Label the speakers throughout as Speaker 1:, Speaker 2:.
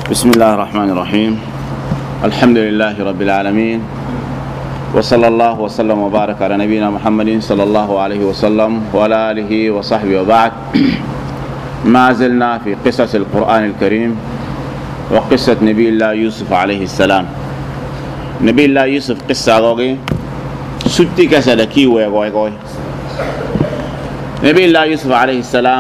Speaker 1: بسم الله الرحمن الرحيم. الحمد لله رب العالمين، وصلى الله وسلم وبارك على نبينا محمد صلى الله عليه وسلم وعلى آله وصحبه وبعد. ما زلنا في قصص القرآن الكريم وقصة نبي الله يوسف عليه السلام. نبي الله يوسف قصة غوغي ستي كسدكي ويغوي. نبي الله يوسف عليه السلام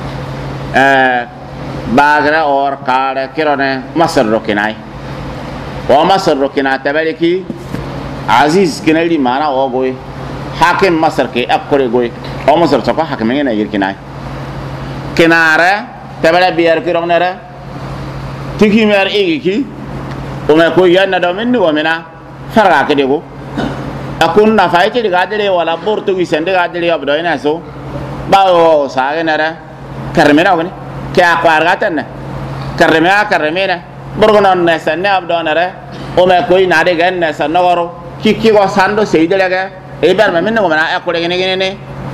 Speaker 1: باغرا اور قاڑ کرنے مصر رکنائی ومصر رکنا تبلکی عزیز کنیلی مانا او گوئی حاکم مصر کے اکڑے گوئی او مصر سکو حاکمیں نیر کنائی کنارہ تبلہ بیار کی رکنے رہ تکی میر ایگی کی ومیں کوئی یاد ندو منو ومنا فرقا کے دیگو اکن نفائی چی دگا دلی والا بورتوگی سن دگا دلی ابدوئی نیسو باو ساگے نرہ کرمینا ہوگنی کیا قارغاتن کرمینا برگنون نیسن نے ابدو نرہ ومیں کوئی نادے گئن نیسن نگارو کی کو ساندو سیدے لگے ایبر میں منو منا اکڑے گنے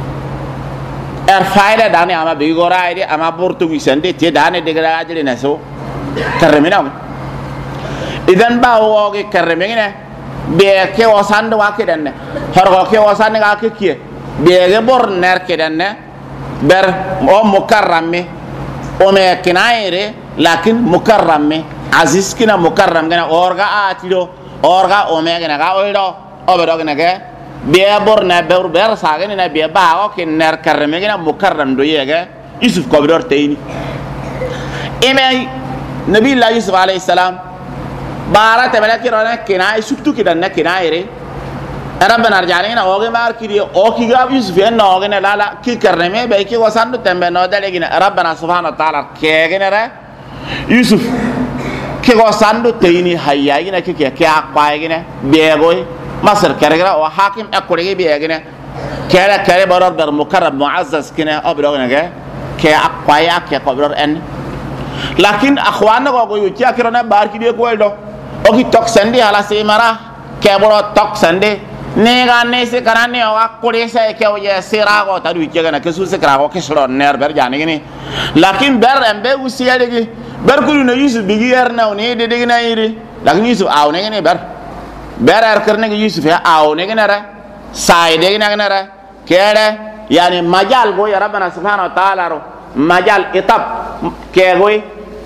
Speaker 1: فائدہ دانے اما بیگورا آئی دی اما بورتوگی سن دی تی دانے دگا دلی نیسو کرمینا ہوگنی ادن باو ہوگی کرمینا بیے کے وساندو واقع دننے ہرگو کے وساندو واقع کیے بیے گے بور نیر کے دننے بر او مکرم میں اومے کنائے رے لیکن مکرم میں عزیز کنا مکرم گنا اورگا آتیلو اورگا اومے گنا گا اویدو اوبدو گنا گے بیے بور نا بیر ساگن نا بیے باو کہ نیر کرمے گنا مکرم دو یہ گے یوسف کو بدور تینی ایمے نبی اللہ یوسف علیہ السلام بارہ تبلہ کی رونا کنائے سکتو کی دننا کنائے رے ربنا رجعنا اوغي ماركي اوكي غاب يوسف ان اوغي لا لا كي كرمي بي كي وساندو تمبه نو دلغينا ربنا سبحانه وتعالى كيغنا ر يوسف كي وساندو تيني حياغنا كي اقايغنا بيغوي مصر كرغرا او حاكم اكوري بيغنا كلا برر بر مكرم معزز كنا ابلغنا كي اقايا كي قبر ان لكن اخواننا كو يوتيا كرنا باركي دي كويدو اوكي توكسندي على سيمرا كبرو توكسندي नेगा ने से कराने होगा कोड़े से क्या हो जाए सेरा को तारु इक्के ना किसु से करा को किसरो नेर बर जाने की नहीं लेकिन बर एम्बे उसी है लेकिन बर कुछ नहीं यूसुफ बिगियर ना उन्हें दे देगी नहीं रे लेकिन यूसुफ आओने की नहीं बर यार करने की यूसुफ है आओने की ना रहा साइड की ना रहा क्या है यानी मजाल को यार बना सुभान ताला रो मजाल इतब क्या कोई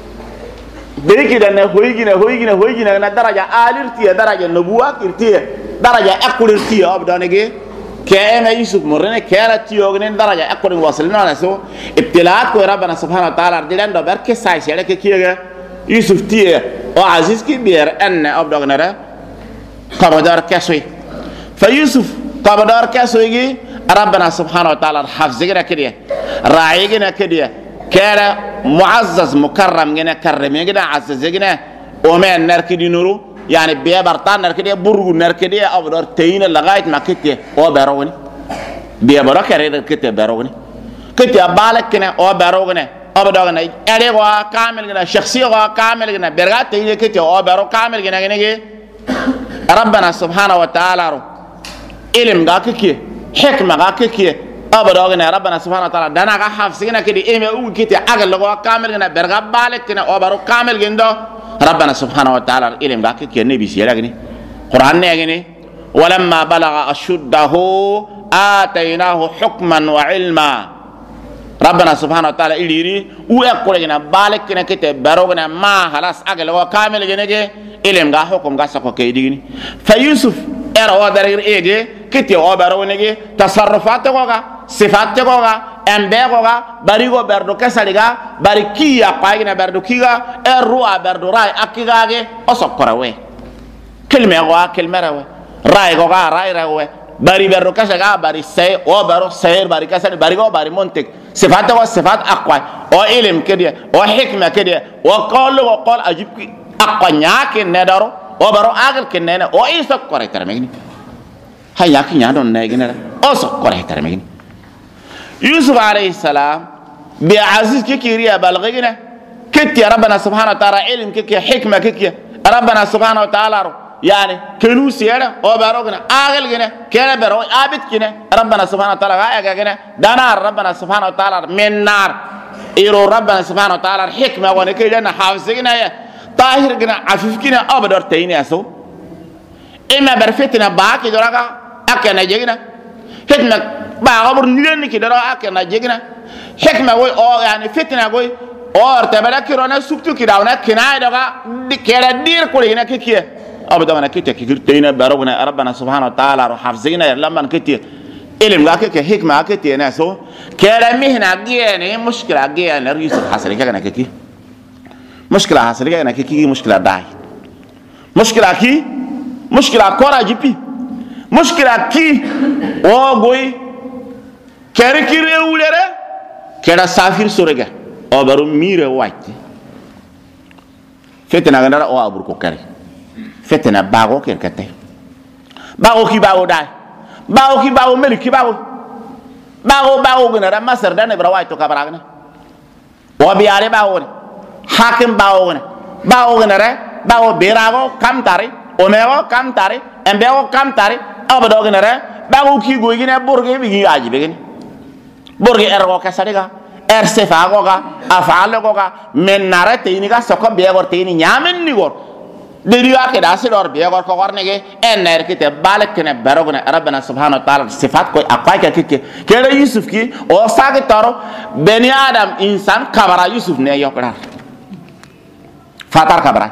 Speaker 1: देखी दने होई ना दराजा आलिरती है दराजा नबुआ करती है درجة أكبر تيا أبدانيجي كأن يوسف مرنا كأن تيا وجنين درجة أكبر وصلنا نسوا ابتلاءات كو ربنا سبحانه وتعالى دلنا دبر كسائش على كيا يوسف تيا وعزيز كبير أن أبداننا قبضار كسوي فيوسف قبضار كسوي ربنا سبحانه وتعالى حفظنا كده راعينا كده كأن معزز مكرم جنا كرمين جنا عزز جنا ومن نركدي نورو يعني بيا برتان نركدي برغو نركدي أبدار تين لغاية ما كتير أو باروني بيا برا كرير كتير باروني كتير بالك كنا أو باروني أبدارنا أدي غوا كامل كنا شخصية غوا كامل كنا برغات تين كتير أو بارو كامل كنا كنا ربنا سبحانه وتعالى علم غا كتير حكمة غا كتير أبدارنا ربنا سبحانه وتعالى دنا غا حفظ كنا كتير إيه أو كتير أقل غوا كامل كنا برغات بالك كنا أو بارو كامل كنا ربنا سبحانه وتعالى علم ذاك كي النبي سيلاغني قرآن نيغني ولما بلغ أشده آتيناه حكما وعلما ربنا سبحانه وتعالى إليري ويقول لنا بالك كنا كتب بروغنا ما خلاص أقل وكامل جنجي علم ذا حكم ذا سكو كيديني فيوسف إروا درير إيجي كتب وبروغنجي تصرفات غوغا صفات غوغا أمبيغوغا باريغو بردو كساليغا باريكيا قاينا بردو كيغا الروا بردو راي أكيغاغي أسوكوراوي كلمة غوا كلمة راوي راي غوغا راي راوي باري بردو كساليغا باري سي أو بارو سير باري كسالي باريغو باري منتك صفات غوا صفات أقوى أو علم كده أو حكمة كده وقال وقال أجيب أقوى نياكي ندارو أو بارو أغل كنينة أو إيسوكوري ترميني هياكي نيادون نيجينا أسوكوري ترميني يوسف عليه السلام بعزيز كيريا بلغينا كتي ربنا سبحانه وتعالى علم كي حكمة كي ربنا سبحانه وتعالى يعني كنوس يرى أو بروغنا أغل جنا كنا برو عابد كنا ربنا سبحانه وتعالى غاية جنا دنار ربنا سبحانه وتعالى من نار إيرو ربنا سبحانه وتعالى حكمة ونكيد لنا حافظنا طاهر جنا عفيف كنا أبدر تيني أسو إما برفتنا باكي دراغا أكنا جينا حكمة باغبر نيلن كده أكنا جينا حكمة وي أو يعني فتنة وي أو تبلا كيرانا سبتو كده ونا كنا دراغا كلا دير كلنا كيكيه أبدا ونا كيتي كيرتينا بربنا ربنا سبحانه وتعالى حافظينا لما كيتي إلهم لا كيك حكمة كيتي ناسو كلا مهنا جيني مشكلة جيني ريسك حصل كنا كيكي مشكلة حصل كنا كيكي مشكلة داي مشكلة كي مشكلة كورا جيبي مشكلة كي أو غوي كاركير أولره كذا سافير سورجا أو برو ميره وايت فتنا غندرا أو أبوركو كاري فتنا باغو كيركته باغو كي باغو داي باغو كي باغو ملك كي باغو باغو غندرا مصر دانه برا وايتو كبراغنا وبياري باغو حاكم باغو غندرا باغو بيراغو كم تاري أميرو كم تاري أمبيرو كم تاري أبدا غندرا باغو كي غويغنا بورغي بيجي أجي بيجي بورغي إرغو كسريغا إرسفاغوغا أفعالغوغا من نارة تينيغا سكو بيغور تيني نيامن نيغور ديريا كده أسير بيغور كوغور نيجي إنر كده بالك كنا بروغنا ربنا سبحانه وتعالى صفات كوي أقوى كي كده يوسف كي أو ساق تارو بني آدم إنسان كبرى يوسف نيجي كده فاتر كبرى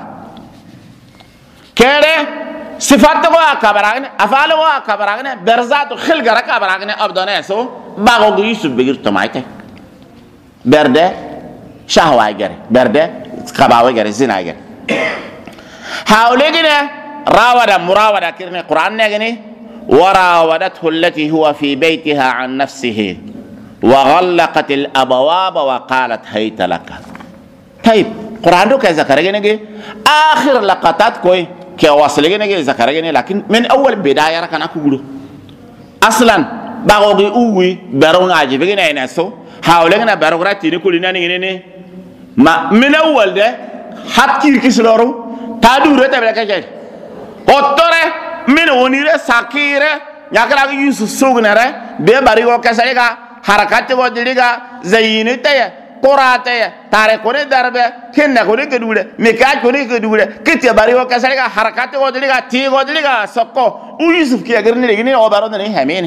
Speaker 1: كده صفات كوي كبرى أفعال كوي كبرى برزات خلق رك كبرى أبدا نسو باغو يوسف بيجر تمايته برده شهوة جري برده كباوي جري زنا جري هؤلاء راودة مراودة كرني القرآن نجني وراودته التي هو في بيتها عن نفسه وغلقت الأبواب وقالت هيت لك طيب القرآن ده كذا كرجني آخر لقطات كوي كواصلين ذكرجني لكن من أول بداية ركنا أقوله أصلا باغوغي أوي برون عجيب جنا ينسو هؤلاء بروغرات تيني كلنا نيجي ما من أول ده حتى كيسلورو تادورة تبلا كجاي أتوره من ونيره ساكيره يأكل يوسف سوغنره بيباريغو كسريغا حركات ودريغا زينة تيه قرات تيه تاريخ كوني دربه كنا كوني كدوله مكان كوني كدوله كتير باريغو كسريغا حركات ودريغا تيه ودريغا سكو ويوسف كي أجرني لكني أوبرون ده همين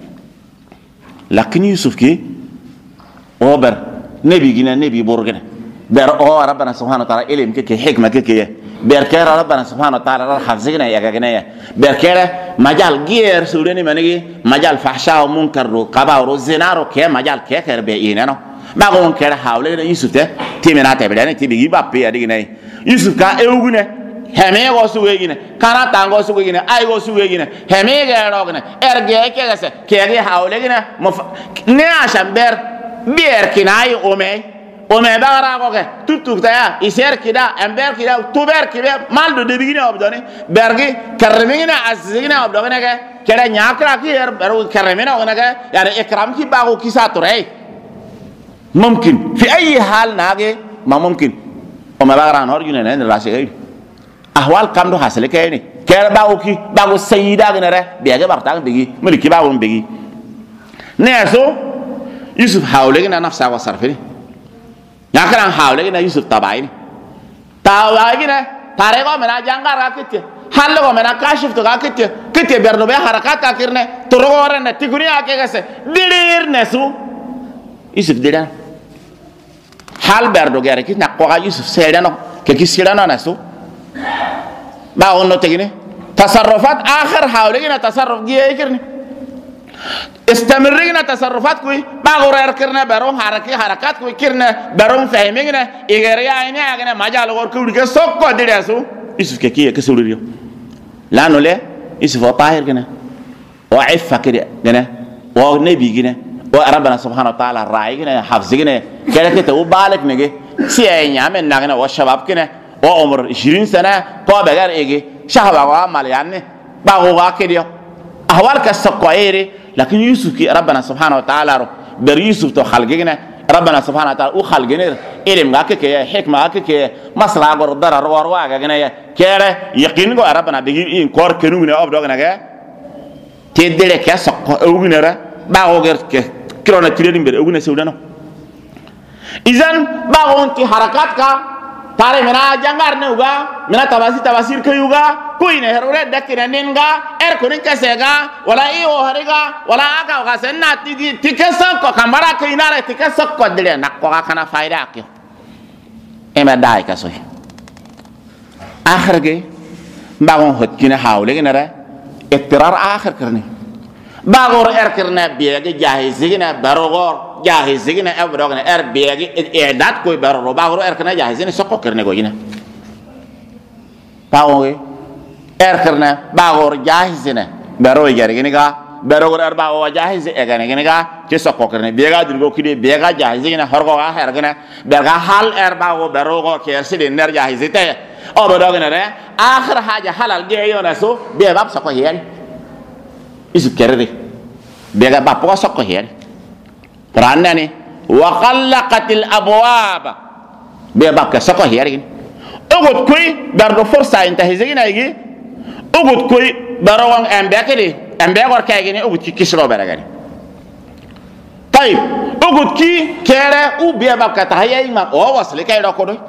Speaker 1: لكن يوسف كي أوبر نبي جينا نبي بورجنا بير أو ربنا سبحانه وتعالى إلهم كي حكمة كي بيركير ربنا سبحانه وتعالى حفظنا يا جناية بيركير مجال غير سوريني مني مجال فحشاء ومنكر وقبا وزنا وكي مجال كي كير بيننا ما قوم كير حاولنا يوسف ده تيمنا تبلاني تبي بابي يا جناية يوسف كا إيوغنا همه غوسوغينا كانا تانغوسوغينا أي غوسوغينا همه غيروغنا إرجع كيسه كي حاولنا نعشان بير كناي أمي بغرا كوكه توك تايا يسير كده أمبر كده توبر كده مال دو دبينا أبداني برجي كرمينا عزيزنا أبداني كده نياكرا كير برو كرمينا أبداني يعني إكرام كي باغو كيساتوري ممكن في أي حال ناقي ما ممكن أمي بغرا نورجينا نين راسي أحوال كم دو حاصل كيني كده باغو سيدا كنره بيجي بارتاع بيجي ملكي باغو بيجي نيسو يوسف حاولنا نفسه وصرفني ياكلان حاولنا يوسف تبعيني تاريخه من أجانغار كتير حلقه من أكاشف تكاكتير كتير بيرنو بيه حركات كاكيرنا تروغورنا تيغوني أكيغسه دير نسو يوسف دير حال بيرنو غير كي نقوغا يوسف سيدانو كي سيدانو نسو باونو تيغني تصرفات آخر حاولنا تصرف جيه كيرني استمرينا تصرفات كوي باغور كرنا برون حركات كوي كرنا برون فهمينا إغريا إني أغنى مجال غور كودي كسوكو ديرسو يوسف كي كسوليو لا نولي يوسف طاهر كنا وعفة كده كنا ونبي كنا وربنا سبحانه وتعالى راعي كنا حافظ كنا كده كده وبالك نجي سيئين عمل نغنا والشباب كنا وعمر 20 سنة قا بغير إيجي شهر وعمل يعني باغوا كده أحوال كسقائري لكن يوسف كي ربنا سبحانه وتعالى بر يوسف تو خلقنا ربنا سبحانه وتعالى وخلقنا علم غاك كي حكمة غاك كي مصلحة غور ضرر واروا غاكنا كيره يقين غو ربنا بيجي إن كور كنونا أبدوغنا كه تدري كسق أوغنا را باغوغر كرونا تيرين بير أوغنا سودانو إذن باغونتي حركات كا tare mina jangar ne uga mina tabasir ke yuga kuine herure dakina ninga kunin kasega wala iyo hariga wala aka ga senna tikasa ko kambara ke inare tikasa ko dile nakko kana faida akyo ema dai kaso akhir ge bagon hot kina hawle ginara ittirar akhir karni bagor kirna biege jahizigina barogor jahizigina ebrogna biege edat koy baroro bagor kirna jahizina sokko kirne gojina tawoge kirna bagor jahizina baro yarigini ga barogor bago jahiz egane gini ga ci sokko kirne biega dirgo kide biega jahizigina horgo ga hergana berga hal bago barogo kersidi ner jahizite obodogna re akhir haja halal geeyona so be bab sokko yeri isu kerre bega bapo sokko heri ranani wa khallaqatil abwab be bakka sokko heri ogot koy dardo forsa inta hezegina igi ogot koy barawang embe gor kaygini ogot ki kisro beragani tayib ogot ki kere u be bakka tahayay ma o wasle kay do ko do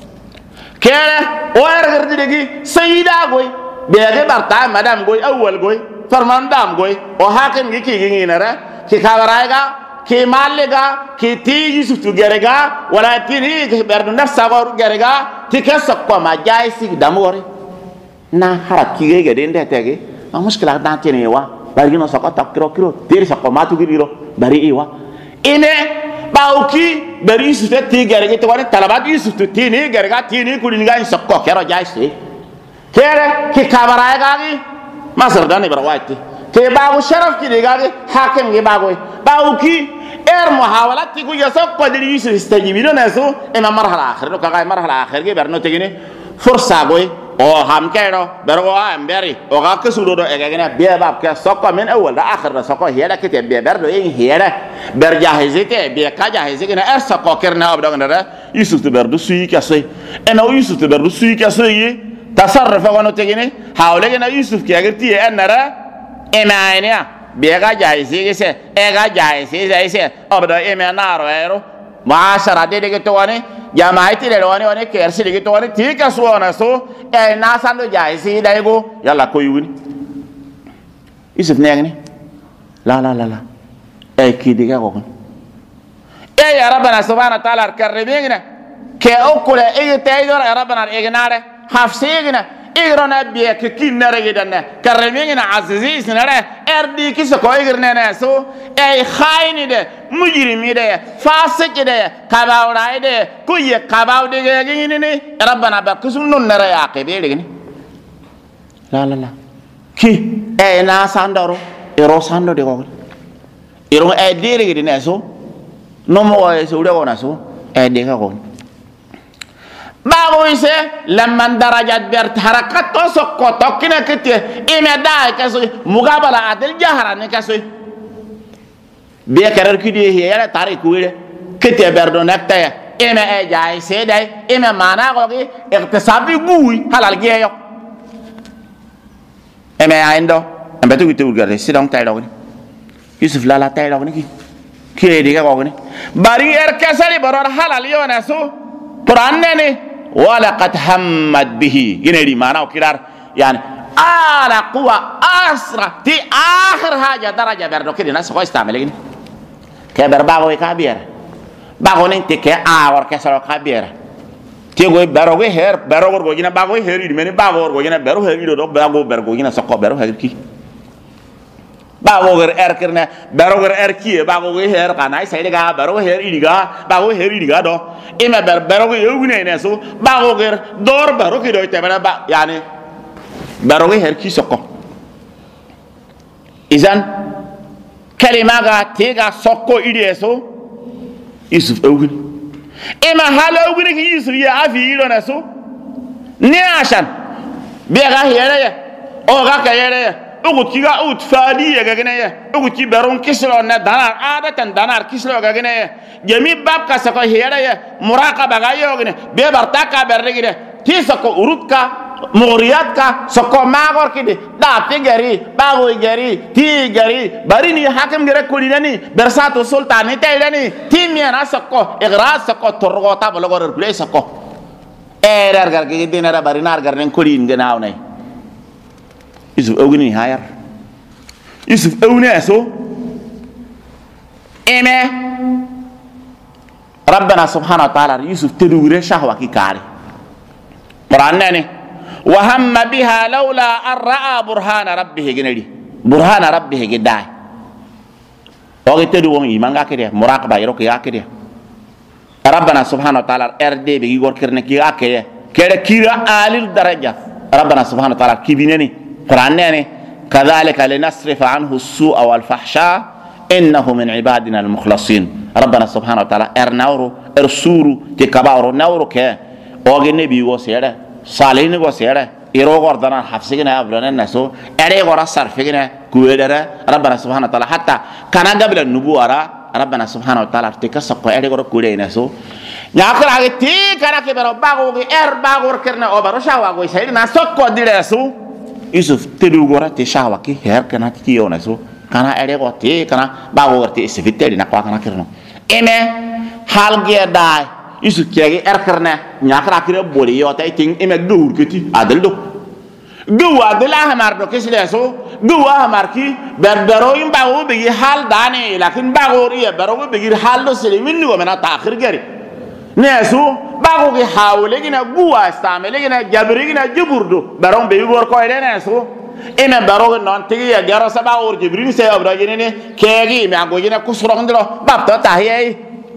Speaker 1: kere o ergar digi sayida goy bege barta madam goy awwal goy farmandam goy o haken gi ki nara ki kawaraiga ki malega ki tiji sutu gerega wala tini berdu nafsa gor gerega tikasa ko ma jaisi damore na harak ki ge den tege ma muskila da tini wa bari no sako takro kiro tiri sako matu giro bari iwa ine bauki bari sutu ti gerega to wani talabat sutu tini gerega tini kulinga sako kero jaisi kere ki kawaraiga gi masar dani barawati ke bago sharaf ki digage hakem ge bago ki muhawalat ki kuya sok ko diri yusu istajibino naso ema marhala akhir no kaga marhala akhir ge berno tegini forsa goy o ham kero bergo amberi o ga kesudo do egena be bab ke sokko men awal da akhir da sokko hiyada kete be berdo en hiyada ber jahizete be ka jahizete na sokko kerna abdo ngara yusu to berdo suyi kasoy ena yusu to berdo suyi kasoy tasarruf wano tegini hawle na yusuf ki agirti enara emaania biega jaisi se ega jaisi se obda emenaro ero maashara de to wani jamaati le wani kersi de to wani tika suona so na sando jaisi daigo yalla koyuni yusuf negni la ki diga ko ya rabbana subhanahu wa ta'ala karrimina ke okule taydo ya rabbana ignare hafsigna igrona biya ke kinare gidanna karemina aziz nare erdi kisako igrna so khayni de mujrimi de fasik de kabawra de kuye kabawde gini ni rabbana bakusun non nare aqibe de la ki na sandoro ero sando de ko ero dire gidina so no mo so de wona so de ko bago ise lamman darajat ber harakat to sokko tokkina kete imeda kaso mugabala adil jahara ne kaso be karar kidi yara tare kuire kete berdo nakta ime jay sedai ime mana ko gi iktisabi gui halal geyo ime aindo ambetu gitu gare sidong tayo ni yusuf lala tayo ni ki diga ko ni bari kasali baror halal yo naso quran ne ولقد همت به ينادي معنا وكدار يعني على قوة أسرع في آخر حاجة درجة بردو كده ناس كويس تعملين كبر باغوي كبير باغونين تكي آور كسر كبير تيجي بروي هير بروي غوجينا باغوي هير يدمني باغوي غوجينا برو هير يدو باغو برغوجينا سكو برو هير كي bago erkirna baro erki bago her kana sai daga baro her idiga bago her idiga do ima baro yugune ne so bago dor baro ki do tebara ba yani baro her ki sokko izan kalima ga tega sokko ide so yusuf ugune ima hala ugune ki yusuf ya afi ido na so ni ashan be ga here o ga ka here ugut kiga ut fadi ya gagene ya ugut ki baron kisro na danar adatan danar kisro gagene ya jami bab ka sako hera ya muraqaba ga yogene be barta ka berregide ti sako urutka muriyat ka sako magor kide da tigari bago gari ti gari barini hakim gere kulinani bersato sultani taylani ti miana sako igra sako torgota bologor place sako erar gar ge dinara barinar gar nen korin genaaw nay Yusuf awgini hayar Yusuf awne so eme ربنا سبحانه وتعالى يوسف تدور شهوة كاري قرآنني وهم بها لولا أن رأى برهان ربه جندي برهان ربه جداي وقت تدور إيمان كده مراقبة يروك يا كده ربنا سبحانه وتعالى أرده بيجور كرنك يا كده كده كيرا آل الدرجة ربنا سبحانه وتعالى كبينني قرآنني كذلك لنصرف عنه السوء والفحشاء إنه من عبادنا المخلصين ربنا سبحانه وتعالى ارناورو ارسورو تكباورو ناورو كه اوغي نبي وسيره صالحين وسيره يرو غردنا حفصنا ابلنا الناس اري غرا صرفنا كويدره ربنا سبحانه وتعالى حتى كان قبل النبوه ربنا سبحانه وتعالى تكسق اري غرا كودي ناس ناكل على تي كان كبر باغو باغور كرنا اوبر شاوا غوي سيدنا سوكو ديرسو يوسف تدو غرا تشاوا كي هير كان كيو ناسو kana ere gote kana bago gorte isifiteri na kwa kana kirno eme halge dai isu kege erkerne nyakra kire boli yo tay ting eme dur kiti adal do do adal ahmar do kisle so do ahmar ki berbero im bago be hal dane lakin bago riya bero be hal do sele minni wa mena ta'khir gari nesu bago ki hawle gina guwa istamele gina jabri gina juburdo beron be gor ko ede nesu eme baroge non tigi ya garo saba or jibril se abra jine kegi me ago jine kusrong ndro babta tahiyai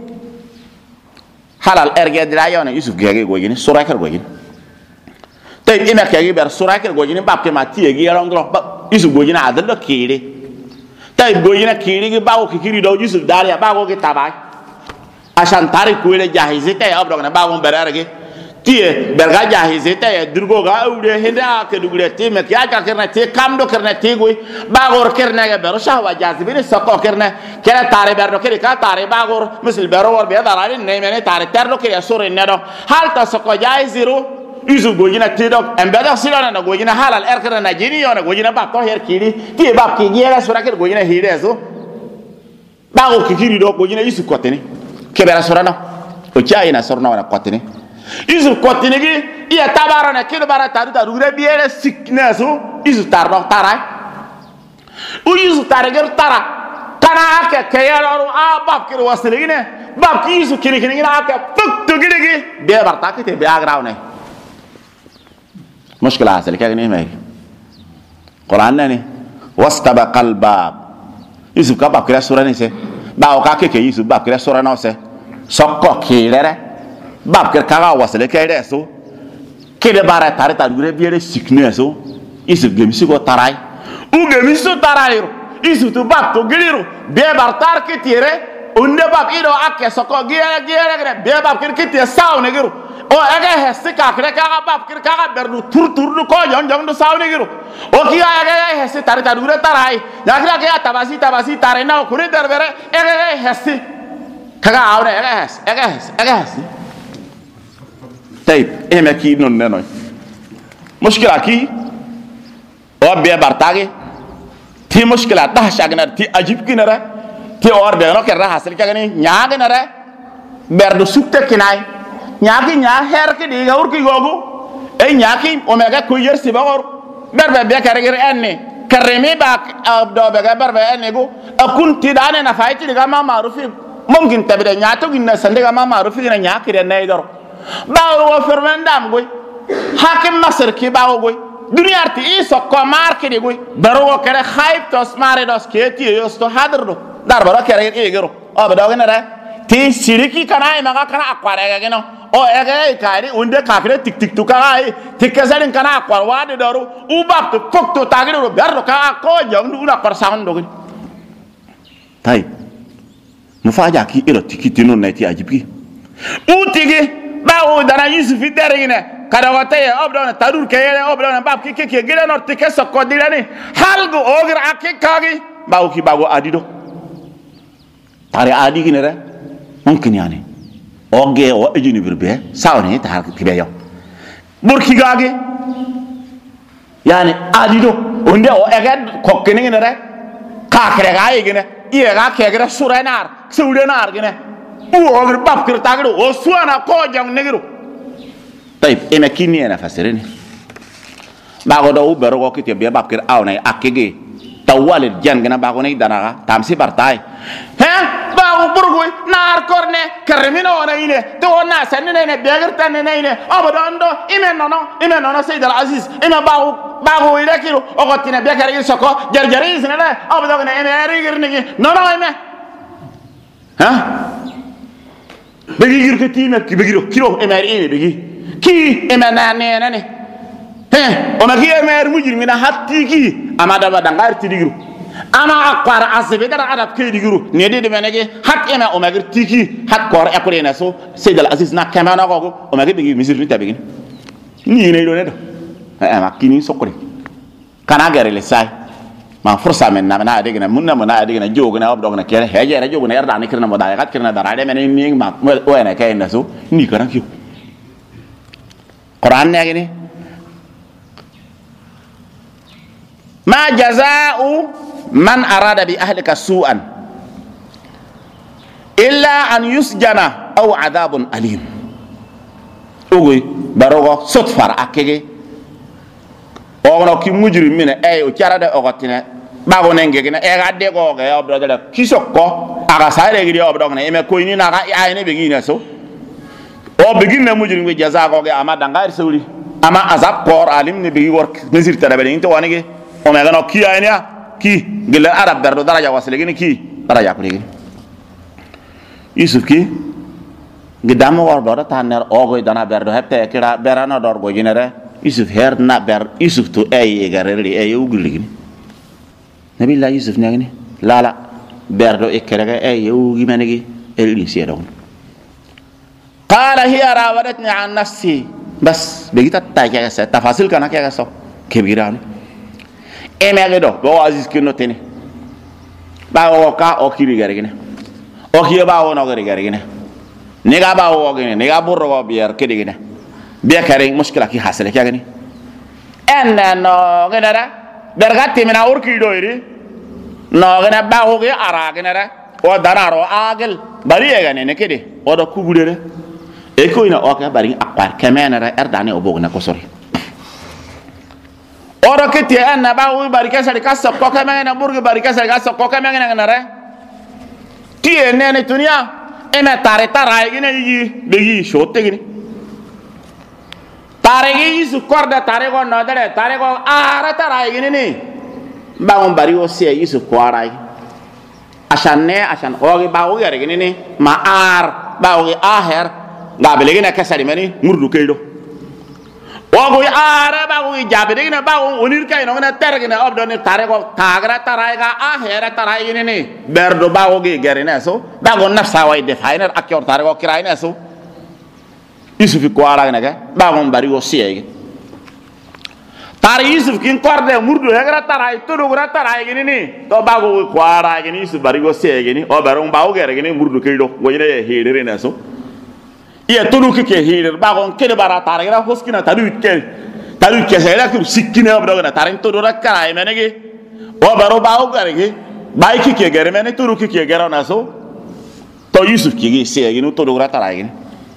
Speaker 1: halal erge dirayone yusuf gege go jine surakar go jine tay eme kegi ber surakar go jine babke mati egi yarong ndro yusuf go jine adal do kiri tay go jine kiri gi bawo kiri do yusuf dalia bago ge tabay asan tari kuile jahize tay abra na bawo berarge tie berga jahizeta ya durgo ga awde henda ke dugre te me kya ka karna te kam do karna te goy bagor karna ga bero shahwa jazibine sako karna kera tare berdo kere ka tare bagor misal bero wor be darare ne mene tare terdo ke sore nedo hal ta sako jaiziru isu gojina te do embeda silana na gojina halal erkana na jini yona gojina ba ko her kiri tie ba ki gera sura ke gojina hirezo bago ki kiri do gojina isu kotene ke bera sorana o chai na sorna na kotene isu kotinigi iya tabarana kilo bara taru taru re biere sickness isu tarno tarai u isu tareger tara kana ake kayaro a bab kiro waslegine bab ki isu kini kini ake fuk to gidigi be barta kite be agrawne mushkila asal ka gni mai qur'an nani wastabaqa albab isu ka bab kira sura ni se ba o ka ke isu bab kira sura no se sokko kirere bab ker kaga wasale kayre so kede bara tare ta gure biere sickness so isu gemisi go tarai u gemisi tarai isu tu bab to giliru be bartar ke tire unde bab ido akke soko giere gere be bab ker ke tire saw ne giru o aga hesse ka kre kaga bab ker kaga berdu tur ko jong do saw ne giru o ki aga hesse tare ta gure tarai yakra ke tabasi tare na kure derbere aga hesse kaga awne aga hesse طيب ايه ماكي نون نوي مشكله كي او بي بارتاغي تي مشكله ده شاغنا تي اجيب كي نرا تي اور بي نو كرا حاصل كاغني نياغ نرا بردو سوكته كيناي نياغي نيا هير كي دي غور كي غوغو اي نياكي اوميغا كوير سي باور بربه بي كارغير اني كرمي باك دو بيغا بربه اني غو اكون تي دانه نفايتي دغا ما معروف ممكن تبدا نياتو غين سندغا ما معروف غين نياكي ناي دور bawo fermandam goy hakim masr ki bawo goy dunia ti iso ko marke de goy baro kare khayb to smare dos keti yosto hadrdo dar baro kare e gero o bado gena ti siriki kana e maga kana akware ga geno o ege kari unde kakre tik tu kai tikazalin kana akwar wade doru u bab to kokto tagiro berro ka ko jam una persan do tay mufaja ki ero tikiti non nati ajibi utigi bawo dana yusuf derine kada wataye obdona tarur kayele obdona bab ki gele no tike sokko dilani halgo ogir akikagi bawo ki bago adido tare adi ginere mumkin yani oge o ejini birbe sawni tar kibeyo burki gage yani adido onde o ege kokkene ginere kakre ga yigine iye ga kegre surenar surenar gine o ogir bab kir tagdo o suana ko jang negiru طيب إما كيني أنا فسرني بعد ده وبرو كي تبي بابكر أو ناي أكيد توال الجن كنا بعوني دانا تامسي برتاي ها باو برغوي نار كورني كرمينا وناينه تو ناس نينه بيغرت نينه ابداندو إمنا سيد العزيز إما باو يلكيرو اوغتينا بيكر يسكو جرجريز نلا ابداغنا إما ريغرني نو إما ها بيغير كتينا كي بيغيرو كيلو إما ريني بيغي كي إما ناني ها وما كي إما مجرمنا حتى كي أما دابا دانغار تيغيرو أما أقوار أسبيدار عرب كي ديغرو نيدي دمنجي حق إما أمغير تيكي حق قوار أقولينا سو سيد العزيز نا كمان أقول أمغير بيجي مصير نتا بيجي نيجي نيلو أما كيني سكري كان أجر لساي ما فرصة من أديكنا منا أديكنا جوجنا أبدوغنا كير هجر جوجنا يرداني كرنا مدايقات كرنا دارade من نيجي ما وين كاين نسو نيكرا كيو قرآن نيجي ما جزاء من أراد بأهلك سوءا إلا أن يسجن أو عذاب أليم أوغي بروغو صدفر أكيغي أوغنو كي مجرم من أي وكارا أوغتنا باغو ننجينا أي غادي غوغي أبدو دالا كيسوكو أغا سايري غيري أبدو غنا إما كويني ناغا إعيني بغينا سو أو بغينا مجرم بجزاء غوغي أما دنغير سولي أما عذاب قور عالم نبغي ورك نزير ترابلين تو وانيغي ومغنو كي أينيا كي قل العرب بردو درجة وصلين كي درجة كلين يوسف كي قدام وردو تانر أوغي دانا بردو هبتا كرا برانا دورغو جنرا يوسف هيرنا بر يوسف تو أي غرري أي وغلين نبي الله يوسف نغني لا بردو إكرا أي وغي منغي اللي سيرون قال هي راودتني عن نفسي بس بقيت تاكي تفاصيل كنا كيا سو كبيراني emegedo bo aziz kino tene ba o ka o kiri garigine o kiyo ba o no garigine nega ba o gine nega burro go bier kedigine biya kare mushkila ki hasale kagani enna no genera bergatti mina urki doiri no gena ba o ge ara genera o dararo agel bari egane ne kede o do kubudere e ko ina o ka bari akwar kemenera erdane o bogna ko sori oro kiti anna ba wi barika sari kasa ko kama na burgi barika sari kasa ko kama na ngare ti ene tunia ena tare tarai gine yi begi shotte gine tare gi su korda tare go no dare tare go ara tarai gine ni ba on bari o se yi su kwarai ashan ogi ba o gare gine ni ma ar ba o aher ga belegi na kasari mani murdu keido ogo ara ba go jabe de na ba go onir kay no na tergina obdo ni tare go tagra tarai ga ahera tarai gine ni berdo ba go ge gerina so ba go nafsa way definer akyor tare go kiraina so yusuf ko ara ga ba go bari go siye tare yusuf kin korde murdu hegra tarai to do gra tarai gine ni to ba go ko ara gine yusuf bari go siye gine o baro ba go gere gine murdu kay do go ine hedere na so iya tulu ke hirir bagon kede bara taragira hoskina talu ke sela ku sikina abdo na tarin to dora karai menege o baro bawo garege bai ki ke gere mene tulu ki ke gere na so to yusuf ki gi se gi no to dora tarai gi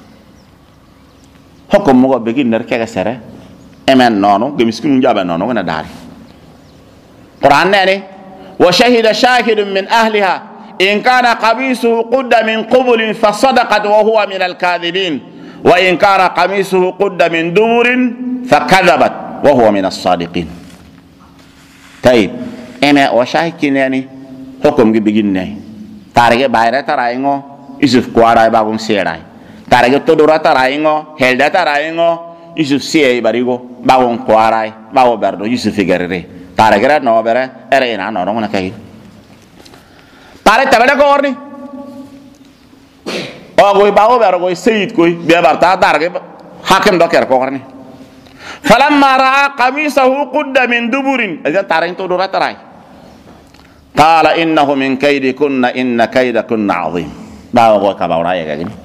Speaker 1: hokom mo begin ner ke sere emen nono ge miskinu jabe nono na dari qur'an ne wa shahida shahidun min ahliha إن كان قميصه قد من قبل فصدقت وهو من الكاذبين وإن كان قميصه قد من دبر فكذبت وهو من الصادقين. طيب أنا وشاهد كناني حكم بيجيني تارجع بايرة تراينغو يوسف كوارا باغون سيراي تارجع تدورا تراينغو هلدا تراينغو يوسف سيراي باريغو باغون كوارا باغو بردو يوسف فيغرري تارجع نوبرة أرينا نورون كاي tare tabeda ko orni o goy bawo bero goy seyid koy be barta darge hakem doker ko orni falamma ra'a qamisahu qudda min duburin iza tare to do rataray qala innahu min kaydikunna inna kaydakunna azim bawo go ka bawra ye gani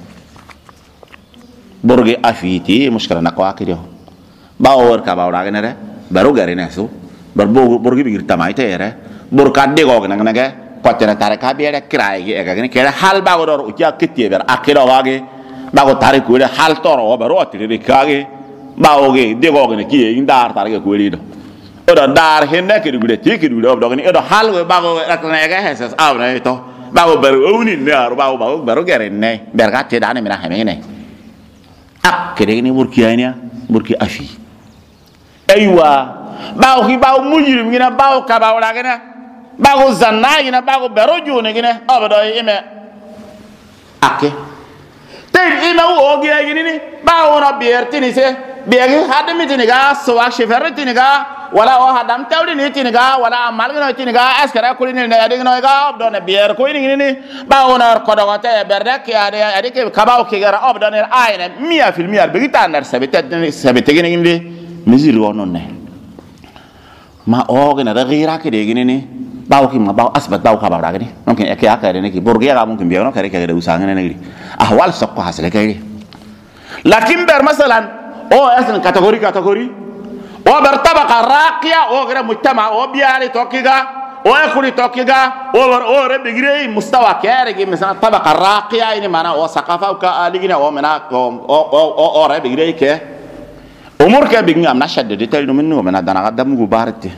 Speaker 1: burgi afiti mushkila na ko akido bawo wor ka bawra gane re baru gari nesu burgi bigir tamay tere bur kadde go gane kotena tare ka biere krai ge ga ne kera hal ba go dor utia kitie ber akiro wage ba go tare ku hal toro ba ro tire kage baoge de gogne ki e ndar tar ge ko rido odo dar henne ke dugule ti ke dugule odo ni odo halwe bago ratna ga hesas awna to bago ber owni ne ar bago bero gere ne berga te dane mina hemene ak kede ni burki aynya burki afi aywa bago ki bago mujrim ngina bago ka bago la gena bago zanna ngina bago bero jone ngina odo ime akke tay ina wo ge ngini bago na biertini se biagi hadami tiniga swa shefer tiniga wala o hadam tawdi ni tiniga wala malgno tiniga askara kulini ne adigno ga obdone bier ko ni ba onar ko do te berdek ya de adike kabaw ki gara obdone ayne 100% be gitanar sabete gini ngindi misir wonon ne ma o gena da gira ke de gini ni baw ki ma baw asbat baw kabaw da gini mungkin e ka ka de ne ki burgiya ga mungkin biyo no kare ka de usanga ne ngiri ahwal sokko hasale kay lakin ber masalan o aslan kategori o ber tabaqa raqiya o gara mujtama o biari tokiga o akuli tokiga o rebe girey mustawa kare gi mesela tabaqa raqiya ini mana o saqafa ka aligina o mena o rebe girey ke umur ke bigni am nashad de tel no minno mena dana gadam gu barti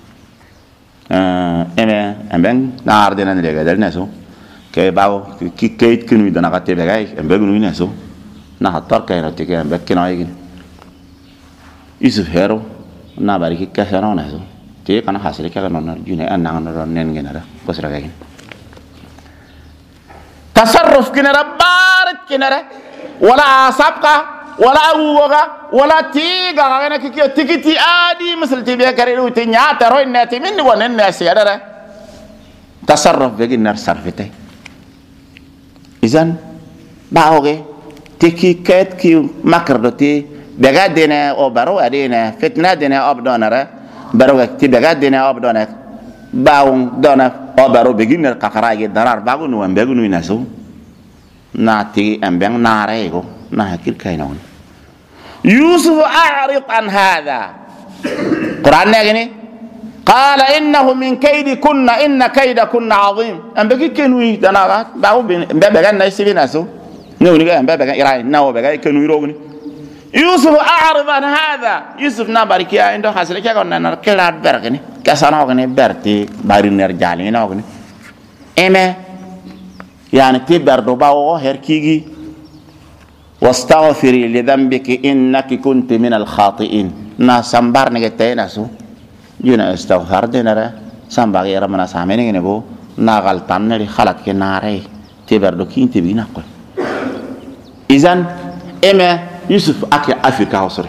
Speaker 1: ene amben na ardena ne ga dalna so ke bawo ki kayit kinu dana gatte be gay ambe gnu ne so na hatar kay na tike ambe kino ay Yusuf hero na bari ki ka hero na so te kana hasile ka non june an na non nen ngena ko sira gay tasarruf kinara barat kinara wala sabqa wala awuga wala tiga ngana ki tikiti adi misal ti be kare lu ti nyaata roy nati min wonen nasi adara tasarruf be ginar sarfite izan baoge tiki ket ki makardoti bega dene o baro adina fitna dene obdonara baro ti bega dene obdona baung dona o baro beginner kakaraage darar bagu no ambegu no inaso na ti ambeng nare go na hakil kainon yusuf a'rid an hadha quran gini qala innahu min kaydikunna inna kaydakunna azim ambegi kenui dana bagu bega na sibina so no ni ga bega ira na o bega kenui rogni يوسف أعرض عن هذا يوسف نبارك يا عنده حصل كي كنا نركلات بركني كسرنا وغني برتي بارين نرجالين وغني إما يعني تبر دباو هركيجي واستغفري لذنبك إنك كنت من الخاطئين نا سامبار نجتة ناسو جينا استغفر دينارا سامبار يا ربنا سامعني نبو نا غلطان نري خلط كناري تبر دوكين تبينا قل إذن إما Yusuf ake Afrika hosore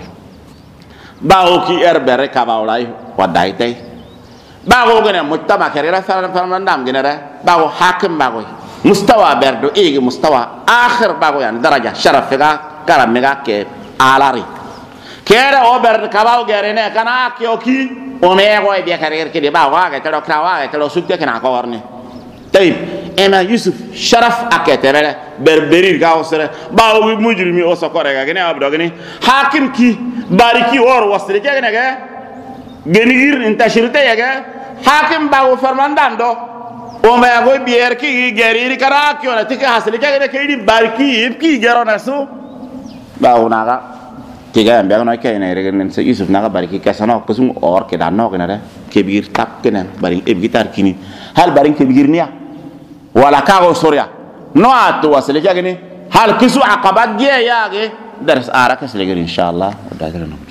Speaker 1: bawo ki erbere kabawlay waday tay bawo gene mujtama kerera farandam genera bawo hakim bawo mustawa berdo ege mustawa akhir bawo yani daraja sharaf ga karam ga ke alari kere o ber kabaw gerene kana ke oki o me go e be karer ke de bawo ga telo krawa telo sukte kana ko warne tayib ema Yusuf sharaf aketere berberi ga osere bawo mujrimi o sokore ga gene abdo gene hakim ki bariki or wasre ke gene ga genigir intashirte ga hakim bawo fermandando o me go bier ki geriri kara ki ona tike hasle ke gene ke di bariki ki gero nasu bawo naga tiga ambe no ke ne regen se Yusuf naga bariki kasano ko sum or ke danno gene ke bir tap kenen bari e gitar kini hal bari ke bir niya wala kago soria no atu wasile jagini hal kisu aqabat giya yage dars ara kasle gari inshallah